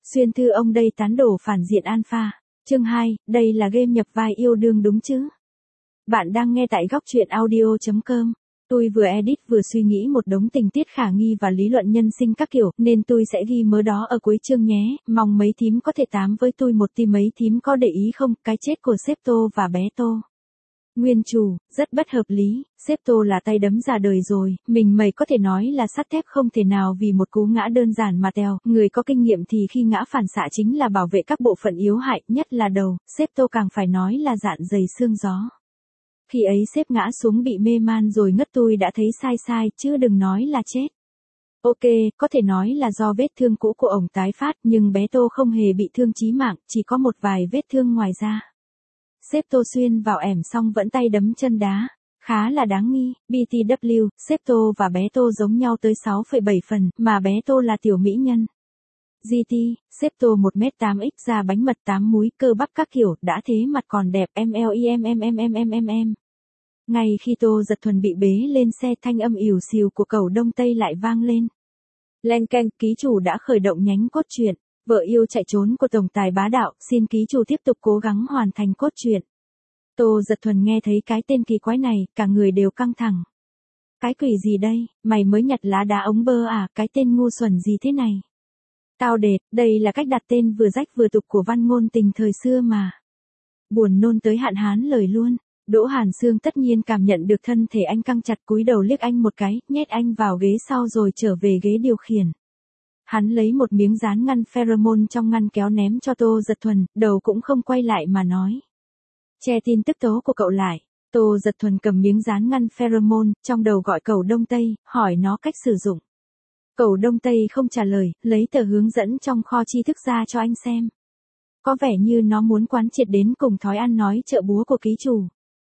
Xuyên thư ông đây tán đổ phản diện alpha. Chương 2, đây là game nhập vai yêu đương đúng chứ? Bạn đang nghe tại góc truyện audio.com. Tôi vừa edit vừa suy nghĩ một đống tình tiết khả nghi và lý luận nhân sinh các kiểu, nên tôi sẽ ghi mớ đó ở cuối chương nhé. Mong mấy thím có thể tám với tôi một tí. Mấy thím có để ý không, cái chết của sếp Tô và bé Tô. Nguyên chủ, rất bất hợp lý, sếp Tô là tay đấm ra đời rồi, mình mày có thể nói là sắt thép không thể nào vì một cú ngã đơn giản mà teo. Người có kinh nghiệm thì khi ngã phản xạ chính là bảo vệ các bộ phận yếu hại, nhất là đầu, sếp Tô càng phải nói là dạn dày xương gió. Khi ấy sếp ngã xuống bị mê man rồi ngất, tôi đã thấy sai, chứ đừng nói là chết. Ok, có thể nói là do vết thương cũ của ổng tái phát, nhưng bé Tô không hề bị thương chí mạng, chỉ có một vài vết thương ngoài da. Sếp Tô xuyên vào ẻm xong vẫn tay đấm chân đá, khá là đáng nghi. BTW, sếp Tô và bé Tô giống nhau tới 6,7 phần, mà bé Tô là tiểu mỹ nhân. GT, sếp Tô 1m8x da bánh mật 8 múi, cơ bắp các kiểu, đã thế mặt còn đẹp. MLIMMMMMMM. Ngay khi Tô Dật Thuần bị bế lên xe, thanh âm ỉu xìu của Cầu Đông Tây lại vang lên. Len keng, ký chủ đã khởi động nhánh cốt truyện. Vợ yêu chạy trốn của tổng tài bá đạo, xin ký chủ tiếp tục cố gắng hoàn thành cốt truyện. Tô Dật Thuần nghe thấy cái tên kỳ quái này, cả người đều căng thẳng. Cái quỷ gì đây, mày mới nhặt lá đá ống bơ à, cái tên ngu xuẩn gì thế này? Tao đệt, đây là cách đặt tên vừa rách vừa tục của văn ngôn tình thời xưa mà. Buồn nôn tới hạn hán lời luôn. Đỗ Hàn Sương tất nhiên cảm nhận được thân thể anh căng chặt, cúi đầu liếc anh một cái, nhét anh vào ghế sau rồi trở về ghế điều khiển. Hắn lấy một miếng dán ngăn pheromone trong ngăn kéo ném cho Tô Dật Thuần, đầu cũng không quay lại mà nói. Che tin tức tố của cậu lại. Tô Dật Thuần cầm miếng dán ngăn pheromone, trong đầu gọi Cầu Đông Tây, hỏi nó cách sử dụng. Cầu Đông Tây không trả lời, lấy tờ hướng dẫn trong kho tri thức ra cho anh xem. Có vẻ như nó muốn quán triệt đến cùng thói ăn nói chợ búa của ký chủ.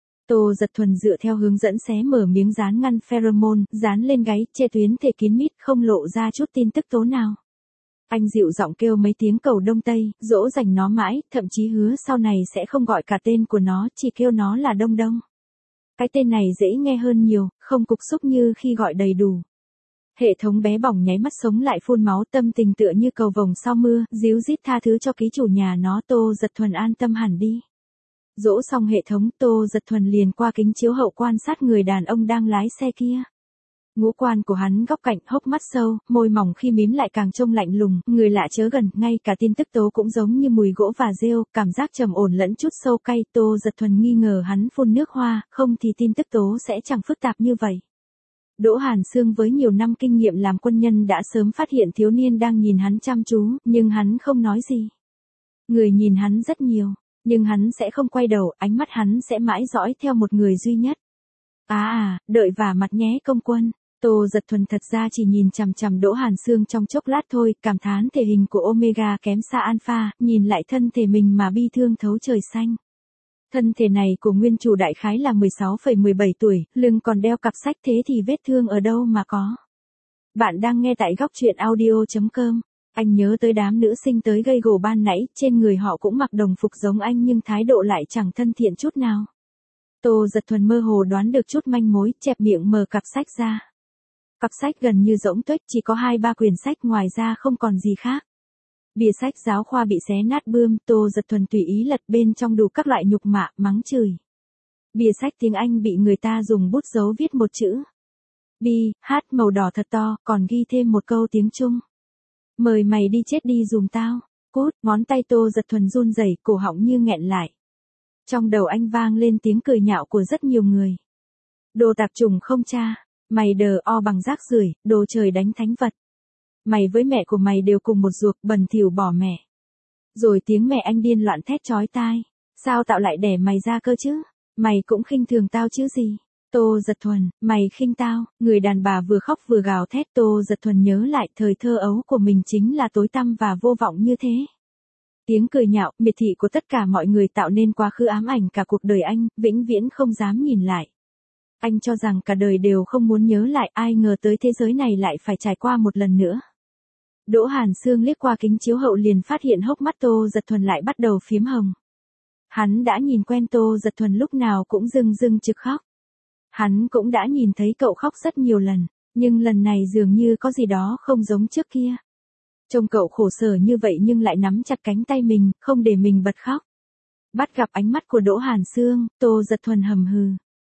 Tô Dật Thuần dựa theo hướng dẫn xé mở miếng dán ngăn pheromone, dán lên gáy, che tuyến thể kín mít, không lộ ra chút tin tức tố nào. Anh dịu giọng kêu mấy tiếng Cầu Đông Tây, dỗ dành nó mãi, thậm chí hứa sau này sẽ không gọi cả tên của nó, chỉ kêu nó là Đông Đông. Cái tên này dễ nghe hơn nhiều, không cục xúc như khi gọi đầy đủ. Hệ thống bé bỏng nháy mắt sống lại phun máu, tâm tình tựa như cầu vồng sau mưa, díu dít tha thứ cho ký chủ nhà nó. Tô Dật Thuần an tâm hẳn đi. Dỗ xong hệ thống, Tô Dật Thuần liền qua kính chiếu hậu quan sát người đàn ông đang lái xe kia. Ngũ quan của hắn góc cạnh, hốc mắt sâu, môi mỏng khi mím lại càng trông lạnh lùng, người lạ chớ gần, ngay cả tin tức tố cũng giống như mùi gỗ và rêu, cảm giác trầm ổn lẫn chút sâu cay. Tô Dật Thuần nghi ngờ hắn phun nước hoa, không thì tin tức tố sẽ chẳng phức tạp như vậy. Đỗ Hàn Sương với nhiều năm kinh nghiệm làm quân nhân đã sớm phát hiện thiếu niên đang nhìn hắn chăm chú, nhưng hắn không nói gì. Người nhìn hắn rất nhiều, nhưng hắn sẽ không quay đầu, ánh mắt hắn sẽ mãi dõi theo một người duy nhất. Đợi vả mặt nhé công quân. Tô Dật Thuần thật ra chỉ nhìn chằm chằm Đỗ Hàn Sương trong chốc lát thôi, cảm thán thể hình của Omega kém xa Alpha, nhìn lại thân thể mình mà bi thương thấu trời xanh. Thân thể này của nguyên chủ đại khái là 16,17 tuổi, lưng còn đeo cặp sách, thế thì vết thương ở đâu mà có. Bạn đang nghe tại góc truyện audio.com. Anh nhớ tới đám nữ sinh tới gây gổ ban nãy, trên người họ cũng mặc đồng phục giống anh nhưng thái độ lại chẳng thân thiện chút nào. Tô Dật Thuần mơ hồ đoán được chút manh mối, chẹp miệng mở cặp sách ra. Cặp sách gần như rỗng tuếch, chỉ có 2-3 quyển sách, ngoài ra không còn gì khác. Bìa sách giáo khoa bị xé nát bươm, Tô Dật Thuần tùy ý lật, bên trong đủ các loại nhục mạ, mắng chửi. Bìa sách tiếng Anh bị người ta dùng bút dấu viết một chữ B.H màu đỏ thật to, còn ghi thêm một câu tiếng Trung. Mời mày đi chết đi giùm tao. Cút, ngón tay Tô Dật Thuần run rẩy, cổ họng như nghẹn lại. Trong đầu anh vang lên tiếng cười nhạo của rất nhiều người. Đồ tạp chủng không cha, mày đờ o bằng rác rưởi, đồ trời đánh thánh vật. Mày với mẹ của mày đều cùng một ruột, bẩn thỉu bỏ mẹ. Rồi tiếng mẹ anh điên loạn thét chói tai. Sao tao lại đẻ mày ra cơ chứ? Mày cũng khinh thường tao chứ gì? Tô Dật Thuần, mày khinh tao. Người đàn bà vừa khóc vừa gào thét. Tô Dật Thuần nhớ lại thời thơ ấu của mình chính là tối tăm và vô vọng như thế. Tiếng cười nhạo, miệt thị của tất cả mọi người tạo nên quá khứ ám ảnh cả cuộc đời anh, vĩnh viễn không dám nhìn lại. Anh cho rằng cả đời đều không muốn nhớ lại, ai ngờ tới thế giới này lại phải trải qua một lần nữa. Đỗ Hàn Sương liếc qua kính chiếu hậu liền phát hiện hốc mắt Tô Dật Thuần lại bắt đầu phiếm hồng. Hắn đã nhìn quen Tô Dật Thuần lúc nào cũng rưng rưng trực khóc. Hắn cũng đã nhìn thấy cậu khóc rất nhiều lần, nhưng lần này dường như có gì đó không giống trước kia. Trông cậu khổ sở như vậy nhưng lại nắm chặt cánh tay mình, không để mình bật khóc. Bắt gặp ánh mắt của Đỗ Hàn Sương, Tô Giật Thuần hầm hừ.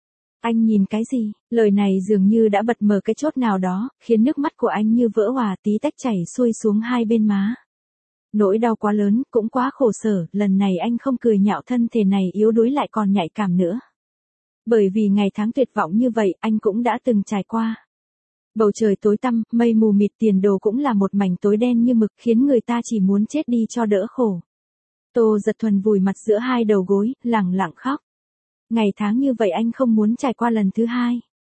Anh nhìn cái gì? Lời này dường như đã bật mở cái chốt nào đó, khiến nước mắt của anh như vỡ òa tí tách chảy xuôi xuống hai bên má. Nỗi đau quá lớn, cũng quá khổ sở, lần này anh không cười nhạo thân thể này yếu đuối lại còn nhạy cảm nữa. Bởi vì ngày tháng tuyệt vọng như vậy, anh cũng đã từng trải qua. Bầu trời tối tăm, mây mù mịt, tiền đồ cũng là một mảnh tối đen như mực, khiến người ta chỉ muốn chết đi cho đỡ khổ. Tô Giật Thuần vùi mặt giữa hai đầu gối, lẳng lặng khóc. Ngày tháng như vậy anh không muốn trải qua lần thứ hai.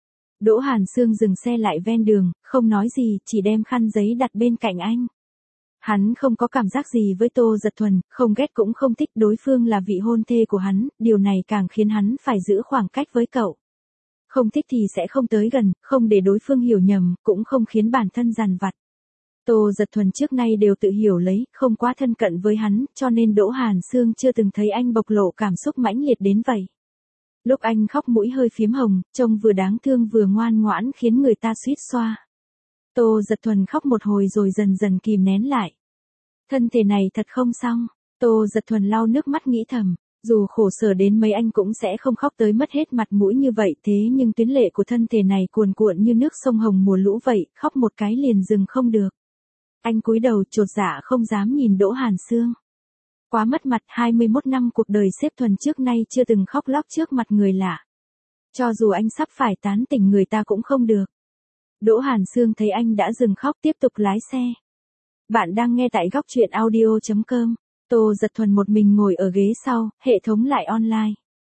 Đỗ Hàn Sương dừng xe lại ven đường, không nói gì, chỉ đem khăn giấy đặt bên cạnh anh. Hắn không có cảm giác gì với Tô Giật Thuần, không ghét cũng không thích, đối phương là vị hôn thê của hắn, điều này càng khiến hắn phải giữ khoảng cách với cậu. Không thích thì sẽ không tới gần, không để đối phương hiểu nhầm, cũng không khiến bản thân dằn vặt. Tô Giật Thuần trước nay đều tự hiểu lấy, không quá thân cận với hắn, cho nên Đỗ Hàn Sương chưa từng thấy anh bộc lộ cảm xúc mãnh liệt đến vậy. Lúc anh khóc mũi hơi phím hồng, trông vừa đáng thương vừa ngoan ngoãn khiến người ta suýt xoa. Tô Giật Thuần khóc một hồi rồi dần dần kìm nén lại. Thân thể này thật không xong. Tô Giật Thuần lau nước mắt nghĩ thầm. Dù khổ sở đến mấy anh cũng sẽ không khóc tới mất hết mặt mũi như vậy, thế nhưng tuyến lệ của thân thể này cuồn cuộn như nước sông Hồng mùa lũ vậy, khóc một cái liền dừng không được. Anh cúi đầu chột dạ không dám nhìn Đỗ Hàn Sương. Quá mất mặt, 21 năm cuộc đời xếp Thuần trước nay chưa từng khóc lóc trước mặt người lạ. Cho dù anh sắp phải tán tỉnh người ta cũng không được. Đỗ Hàn Sương thấy anh đã dừng khóc tiếp tục lái xe. Bạn đang nghe tại góc truyện audio.com. Tô Giật Thuần một mình ngồi ở ghế sau, hệ thống lại online.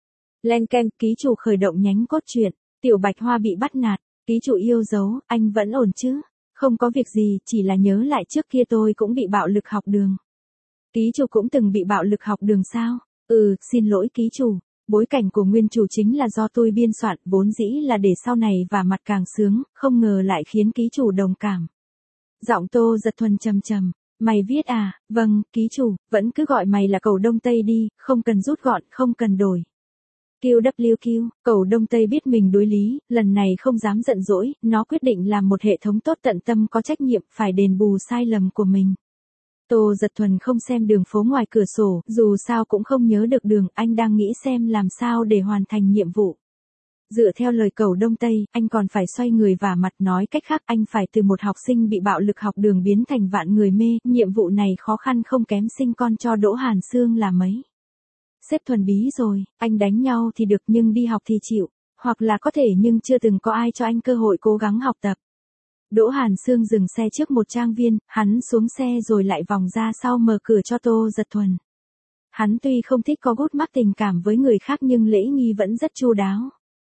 Len keng, ký chủ khởi động nhánh cốt truyện. Tiểu Bạch Hoa bị bắt nạt, ký chủ yêu dấu, anh vẫn ổn chứ? Không có việc gì, chỉ là nhớ lại trước kia tôi cũng bị bạo lực học đường. Ký chủ cũng từng bị bạo lực học đường sao? Xin lỗi ký chủ. Bối cảnh của nguyên chủ chính là do tôi biên soạn, vốn dĩ là để sau này và mặt càng sướng, không ngờ lại khiến ký chủ đồng cảm. Giọng Tô Giật Thuần trầm trầm. Mày viết à? Vâng, ký chủ, vẫn cứ gọi mày là Cẩu Đông Tây đi, không cần rút gọn, không cần đổi. QWQ, Cẩu Đông Tây biết mình đối lý, lần này không dám giận dỗi, nó quyết định làm một hệ thống tốt tận tâm có trách nhiệm, phải đền bù sai lầm của mình. Tô Giật Thuần không xem đường phố ngoài cửa sổ, dù sao cũng không nhớ được đường, anh đang nghĩ xem làm sao để hoàn thành nhiệm vụ. Dựa theo lời Cẩu Đông Tây, anh còn phải xoay người vả mặt, nói cách khác anh phải từ một học sinh bị bạo lực học đường biến thành vạn người mê, nhiệm vụ này khó khăn không kém sinh con cho Đỗ Hàn Sương là mấy. Sếp Thuần bí rồi, anh đánh nhau thì được nhưng đi học thì chịu, hoặc là có thể nhưng chưa từng có ai cho anh cơ hội cố gắng học tập. Đỗ Hàn Sương dừng xe trước một trang viên, hắn xuống xe rồi lại vòng ra sau mở cửa cho Tô Giật Thuần. Hắn tuy không thích có gút mắc tình cảm với người khác nhưng lễ nghi vẫn rất chu đáo.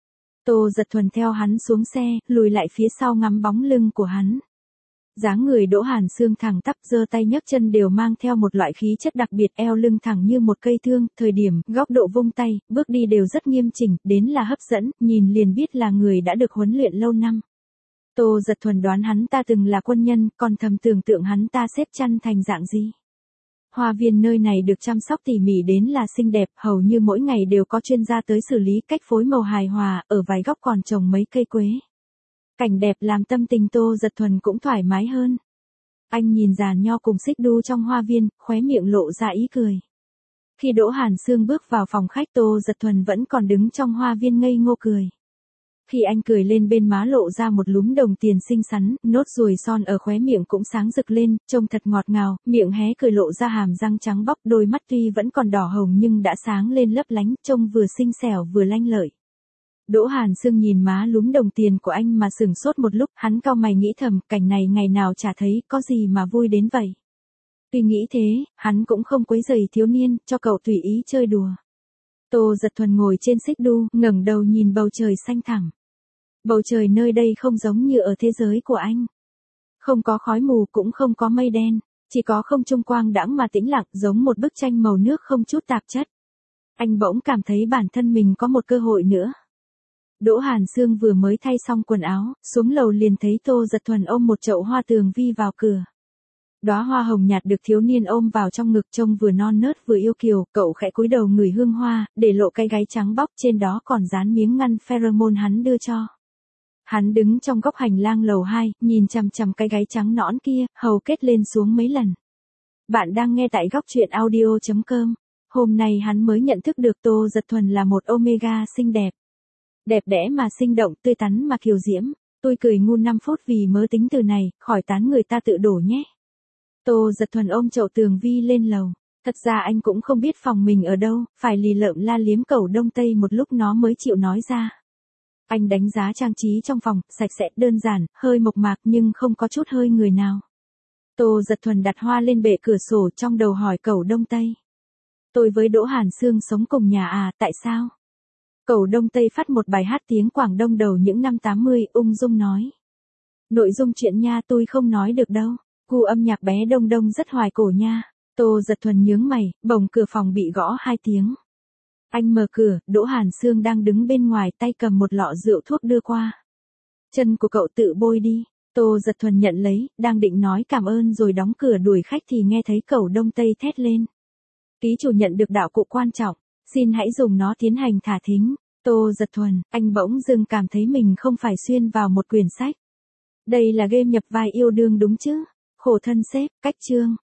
Tô Giật Thuần theo hắn xuống xe, lùi lại phía sau ngắm bóng lưng của hắn. Dáng người Đỗ Hàn Sương thẳng tắp, giơ tay nhấc chân đều mang theo một loại khí chất đặc biệt, eo lưng thẳng như một cây thương, thời điểm, góc độ vung tay, bước đi đều rất nghiêm chỉnh, đến là hấp dẫn, nhìn liền biết là người đã được huấn luyện lâu năm. Tô Giật Thuần đoán hắn ta từng là quân nhân, còn thầm tưởng tượng hắn ta xếp chăn thành dạng gì. Hoa viên nơi này được chăm sóc tỉ mỉ đến là xinh đẹp, hầu như mỗi ngày đều có chuyên gia tới xử lý, cách phối màu hài hòa, ở vài góc còn trồng mấy cây quế. Cảnh đẹp làm tâm tình Tô Giật Thuần cũng thoải mái hơn. Anh nhìn giàn nho cùng xích đu trong hoa viên, khóe miệng lộ ra ý cười. Khi Đỗ Hàn Sương bước vào phòng khách, Tô Giật Thuần vẫn còn đứng trong hoa viên ngây ngô cười. Khi anh cười lên, bên má lộ ra một lúm đồng tiền xinh xắn, nốt ruồi son ở khóe miệng cũng sáng rực lên, trông thật ngọt ngào, miệng hé cười lộ ra hàm răng trắng bóc, đôi mắt tuy vẫn còn đỏ hồng nhưng đã sáng lên lấp lánh, trông vừa xinh xẻo vừa lanh lợi. Đỗ Hàn Sương nhìn má lúm đồng tiền của anh mà sửng sốt một lúc, hắn cau mày nghĩ thầm, cảnh này ngày nào chả thấy, có gì mà vui đến vậy. Tuy nghĩ thế, hắn cũng không quấy rầy thiếu niên, cho cậu tùy ý chơi đùa. Tô Giật Thuần ngồi trên xích đu, ngẩng đầu nhìn bầu trời xanh thẳm. Bầu trời nơi đây không giống như ở thế giới của anh. Không có khói mù cũng không có mây đen, chỉ có không trung quang đãng mà tĩnh lặng, giống một bức tranh màu nước không chút tạp chất. Anh bỗng cảm thấy bản thân mình có một cơ hội nữa. Đỗ Hàn Sương vừa mới thay xong quần áo, xuống lầu liền thấy Tô Giật Thuần ôm một chậu hoa tường vi vào cửa. Đóa hoa hồng nhạt được thiếu niên ôm vào trong ngực, trông vừa non nớt vừa yêu kiều, cậu khẽ cúi đầu ngửi hương hoa, để lộ cái gáy trắng bóc, trên đó còn dán miếng ngăn pheromone hắn đưa cho. Hắn đứng trong góc hành lang lầu 2, nhìn chằm chằm cái gáy trắng nõn kia, hầu kết lên xuống mấy lần. Bạn đang nghe tại góc truyện audio.com. Hôm nay hắn mới nhận thức được Tô Dật Thuần là một Omega xinh đẹp. Đẹp đẽ mà sinh động, tươi tắn mà kiều diễm. Tôi cười ngu 5 phút vì mớ tính từ này, khỏi tán người ta tự đổ nhé. Tô Dật Thuần ôm chậu tường vi lên lầu. Thật ra anh cũng không biết phòng mình ở đâu, phải lì lợm la liếm Cẩu Đông Tây một lúc nó mới chịu nói ra. Anh đánh giá trang trí trong phòng, sạch sẽ, đơn giản, hơi mộc mạc nhưng không có chút hơi người nào. Tô Dật Thuần đặt hoa lên bệ cửa sổ, trong đầu hỏi Cẩu Đông Tây. Tôi với Đỗ Hàn Sương sống cùng nhà à, tại sao? Cẩu Đông Tây phát một bài hát tiếng Quảng Đông đầu những năm 80, ung dung nói. Nội dung chuyện nha tôi không nói được đâu, gu âm nhạc bé Đông Đông rất hoài cổ nha. Tô Dật Thuần nhướng mày, bỗng cửa phòng bị gõ 2 tiếng. Anh mở cửa, Đỗ Hàn Sương đang đứng bên ngoài, tay cầm một lọ rượu thuốc đưa qua. Chân của cậu tự bôi đi. Tô Dật Thuần nhận lấy, đang định nói cảm ơn rồi đóng cửa đuổi khách thì nghe thấy Cẩu Đông Tây thét lên. Ký chủ nhận được đạo cụ quan trọng, xin hãy dùng nó tiến hành thả thính. Tô Dật Thuần, anh bỗng dưng cảm thấy mình không phải xuyên vào một quyển sách. Đây là game nhập vai yêu đương đúng chứ? Khổ thân sếp, cách chương.